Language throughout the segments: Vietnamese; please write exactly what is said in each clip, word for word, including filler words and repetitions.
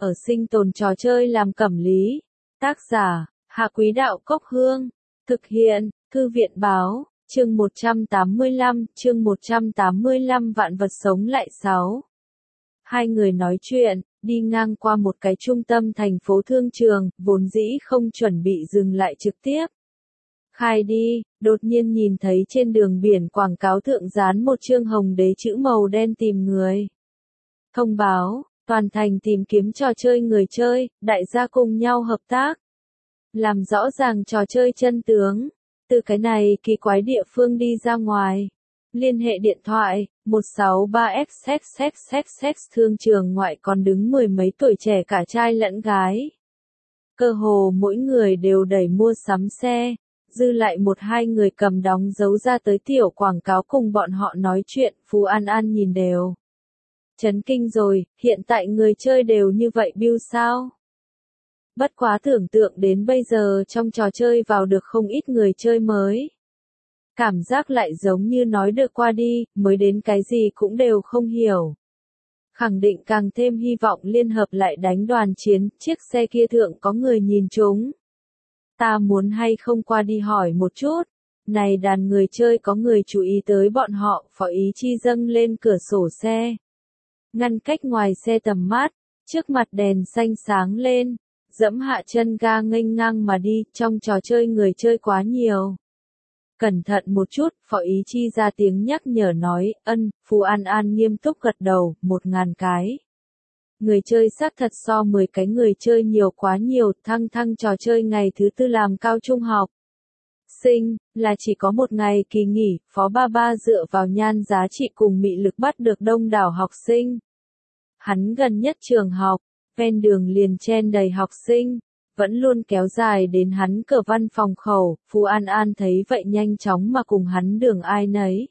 ở sinh tồn trò chơi làm cẩm lý. Tác giả, Hạ Quý Đạo Cốc Hương. Thực hiện, Thư viện Báo, chương một trăm tám mươi lăm, chương một trăm tám mươi lăm vạn vật sống lại sáu. Hai người nói chuyện, đi ngang qua một cái trung tâm thành phố thương trường, vốn dĩ không chuẩn bị dừng lại trực tiếp. Khai đi, đột nhiên nhìn thấy trên đường biển quảng cáo thượng dán một chương hồng đế chữ màu đen tìm người. Thông báo, toàn thành tìm kiếm trò chơi người chơi, đại gia cùng nhau hợp tác. Làm rõ ràng trò chơi chân tướng, từ cái này kỳ quái địa phương đi ra ngoài. Liên hệ điện thoại, một sáu ba x x x x x thương trường ngoại còn đứng mười mấy tuổi trẻ cả trai lẫn gái. Cơ hồ mỗi người đều đẩy mua sắm xe, dư lại một hai người cầm đóng dấu ra tới tiểu quảng cáo cùng bọn họ nói chuyện, Phú An An nhìn đều. Chấn kinh rồi, hiện tại người chơi đều như vậy bill sao? Bất quá tưởng tượng đến bây giờ trong trò chơi vào được không ít người chơi mới. Cảm giác lại giống như nói được qua đi, mới đến cái gì cũng đều không hiểu. Khẳng định càng thêm hy vọng liên hợp lại đánh đoàn chiến, chiếc xe kia thượng có người nhìn chúng. Ta muốn hay không qua đi hỏi một chút. Này đàn người chơi có người chú ý tới bọn họ, Phó Ý Chi dâng lên cửa sổ xe. Ngăn cách ngoài xe tầm mắt, trước mặt đèn xanh sáng lên, dẫm hạ chân ga nghênh ngang mà đi, trong trò chơi người chơi quá nhiều. Cẩn thận một chút, Phó Ý Chi ra tiếng nhắc nhở nói, ân, Phú An An nghiêm túc gật đầu, một ngàn cái. Người chơi xác thật so mười cái người chơi nhiều quá nhiều, thăng thăng trò chơi ngày thứ tư làm cao trung học. Sinh, là chỉ có một ngày kỳ nghỉ, Phó Ba Ba dựa vào nhan giá trị cùng mị lực bắt được đông đảo học sinh. Hắn gần nhất trường học, ven đường liền chen đầy học sinh, vẫn luôn kéo dài đến hắn cửa văn phòng khẩu, Phú An An thấy vậy nhanh chóng mà cùng hắn đường ai nấy.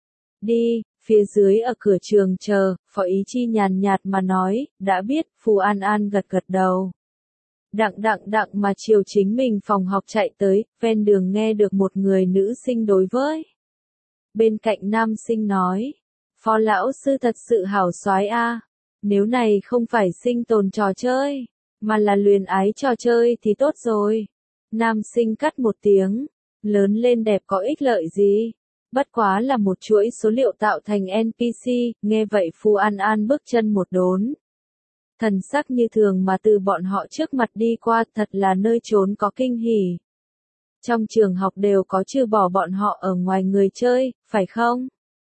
Đi, phía dưới ở cửa trường chờ, Phó Ý Chi nhàn nhạt mà nói, đã biết, Phú An An gật gật đầu. Đặng đặng đặng mà chiều chính mình phòng học chạy tới, ven đường nghe được một người nữ sinh đối với. Bên cạnh nam sinh nói, Phó lão sư thật sự hảo soái a, nếu này không phải sinh tồn trò chơi, mà là luyến ái trò chơi thì tốt rồi. Nam sinh cắt một tiếng, lớn lên đẹp có ích lợi gì? Bất quá là một chuỗi số liệu tạo thành en pê xê, nghe vậy Phú An An bước chân một đốn. Thần sắc như thường mà từ bọn họ trước mặt đi qua, thật là nơi trốn có kinh hỉ. Trong trường học đều có trừ bỏ bọn họ ở ngoài người chơi, phải không?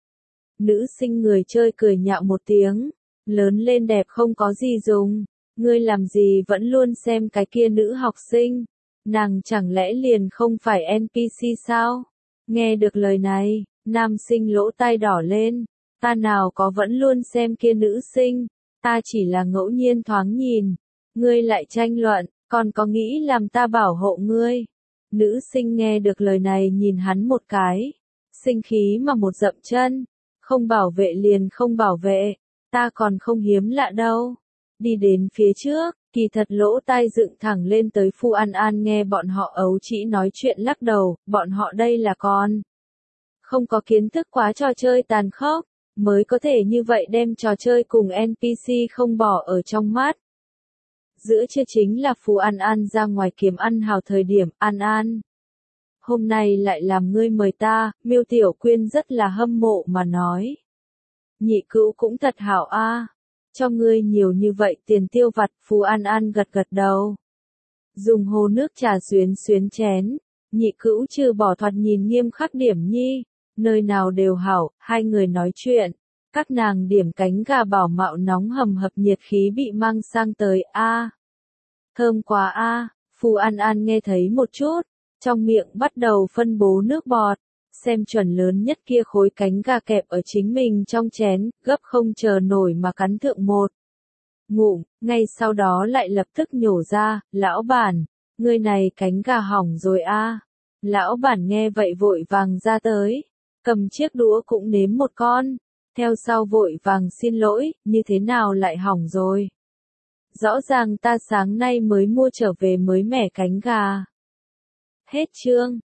Nữ sinh người chơi cười nhạo một tiếng, lớn lên đẹp không có gì dùng, ngươi làm gì vẫn luôn xem cái kia nữ học sinh, nàng chẳng lẽ liền không phải en pê xê sao? Nghe được lời này, nam sinh lỗ tai đỏ lên, ta nào có vẫn luôn xem kia nữ sinh, ta chỉ là ngẫu nhiên thoáng nhìn, ngươi lại tranh luận, còn có nghĩ làm ta bảo hộ ngươi. Nữ sinh nghe được lời này nhìn hắn một cái, sinh khí mà một dậm chân, không bảo vệ liền không bảo vệ, ta còn không hiếm lạ đâu. Đi đến phía trước, kỳ thật lỗ tai dựng thẳng lên tới Phú An An nghe bọn họ ấu trĩ nói chuyện lắc đầu, bọn họ đây là con. Không có kiến thức quá trò chơi tàn khốc, mới có thể như vậy đem trò chơi cùng en pê xê không bỏ ở trong mắt. Giữa trưa chính là Phú An An ra ngoài kiếm ăn hào thời điểm, An An. Hôm nay lại làm ngươi mời ta, Miêu Tiểu Quyên rất là hâm mộ mà nói. Nhị cữu cũng thật hảo a. Cho ngươi nhiều như vậy tiền tiêu vặt, Phú An An gật gật đầu. Dùng hồ nước trà xuyến xuyến chén, nhị cữu trừ bỏ thoạt nhìn nghiêm khắc điểm nhi, nơi nào đều hảo, hai người nói chuyện. Các nàng điểm cánh gà bảo mạo nóng hầm hập nhiệt khí bị mang sang tới, a. Thơm quá a, Phú An An nghe thấy một chút, trong miệng bắt đầu phân bố nước bọt. Xem chuẩn lớn nhất kia khối cánh gà kẹp ở chính mình trong chén, gấp không chờ nổi mà cắn thượng một ngụm, ngay sau đó lại lập tức nhổ ra, lão bản, ngươi này cánh gà hỏng rồi a. Lão bản nghe vậy vội vàng ra tới, cầm chiếc đũa cũng nếm một con, theo sau vội vàng xin lỗi, như thế nào lại hỏng rồi. Rõ ràng ta sáng nay mới mua trở về mới mẻ cánh gà. Hết chương.